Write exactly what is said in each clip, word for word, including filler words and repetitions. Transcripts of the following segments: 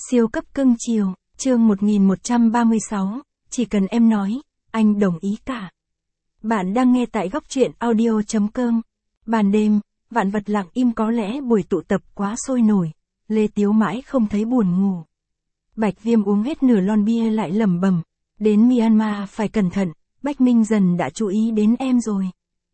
Siêu cấp cưng chiều, chương một nghìn một trăm ba mươi sáu, chỉ cần em nói, anh đồng ý cả. Bạn đang nghe tại góc truyện audio chấm com. Ban đêm, vạn vật lặng im, có lẽ buổi tụ tập quá sôi nổi, Lê Tiếu mãi không thấy buồn ngủ. Bạch Viêm uống hết nửa lon bia lại lẩm bẩm, đến Myanmar phải cẩn thận, Bách Minh dần đã chú ý đến em rồi.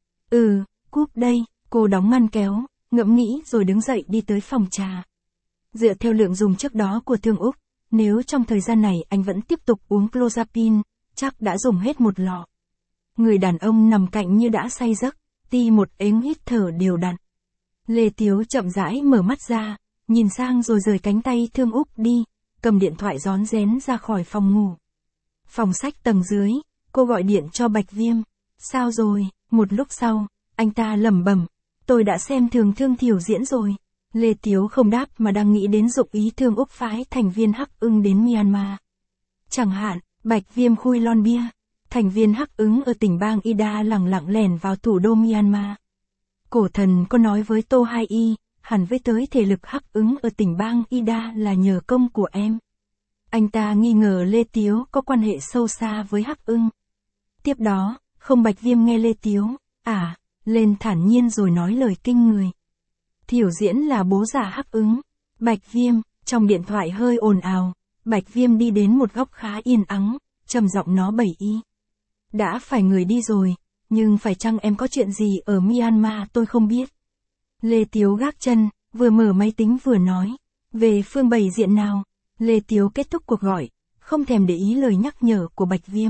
Ừ, cúp đây, cô đóng ngăn kéo, ngẫm nghĩ rồi đứng dậy đi tới phòng trà. Dựa theo lượng dùng trước đó của Thương Úc, nếu trong thời gian này anh vẫn tiếp tục uống clozapine, chắc đã dùng hết một lọ. Người đàn ông nằm cạnh như đã say giấc, ti một ếnh hít thở đều đặn. Lê Tiếu chậm rãi mở mắt ra, nhìn sang rồi rời cánh tay Thương Úc đi, cầm điện thoại rón rén ra khỏi phòng ngủ. Phòng sách tầng dưới, cô gọi điện cho Bạch Viêm. Sao rồi? Một lúc sau, anh ta lẩm bẩm, tôi đã xem thường Thương Thiểu diễn rồi. Lê Tiếu không đáp mà đang nghĩ đến dụng ý Thương Úc phái thành viên Hắc Ưng đến Myanmar. Chẳng hạn, Bạch Viêm khui lon bia, thành viên Hắc Ưng ở tỉnh bang Ida lẳng lặng lẻn vào thủ đô Myanmar. Cổ thần có nói với Tô Hai Y, hẳn với tới thể lực Hắc Ưng ở tỉnh bang Ida là nhờ công của em. Anh ta nghi ngờ Lê Tiếu có quan hệ sâu xa với Hắc Ưng. Tiếp đó, không Bạch Viêm nghe Lê Tiếu, à, lên thản nhiên rồi nói lời kinh người. Thiểu diễn là bố già Hắc Ưng. Bạch Viêm, trong điện thoại hơi ồn ào, Bạch Viêm đi đến một góc khá yên ắng, trầm giọng nó bẩy y. Đã phải người đi rồi, nhưng phải chăng em có chuyện gì ở Myanmar tôi không biết. Lê Tiếu gác chân, vừa mở máy tính vừa nói, về phương Bày diện nào. Lê Tiếu kết thúc cuộc gọi, không thèm để ý lời nhắc nhở của Bạch Viêm.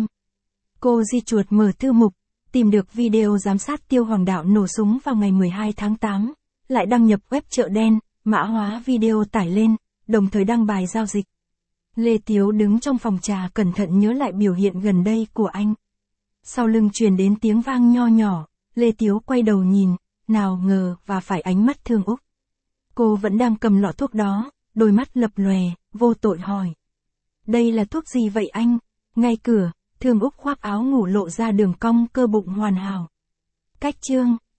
Cô di chuột mở thư mục, tìm được video giám sát Tiêu Hoàng Đạo nổ súng vào ngày mười hai tháng tám, lại đăng nhập web chợ đen, mã hóa video tải lên, đồng thời đăng bài giao dịch. Lê Tiếu đứng trong phòng trà cẩn thận nhớ lại biểu hiện gần đây của anh. Sau lưng truyền đến tiếng vang nho nhỏ, Lê Tiếu quay đầu nhìn, nào ngờ và phải ánh mắt Thương Úc. Cô vẫn đang cầm lọ thuốc đó, đôi mắt lập lòe, vô tội hỏi. Đây là thuốc gì vậy anh? Ngay cửa, Thương Úc khoác áo ngủ lộ ra đường cong cơ bụng hoàn hảo. Cách chương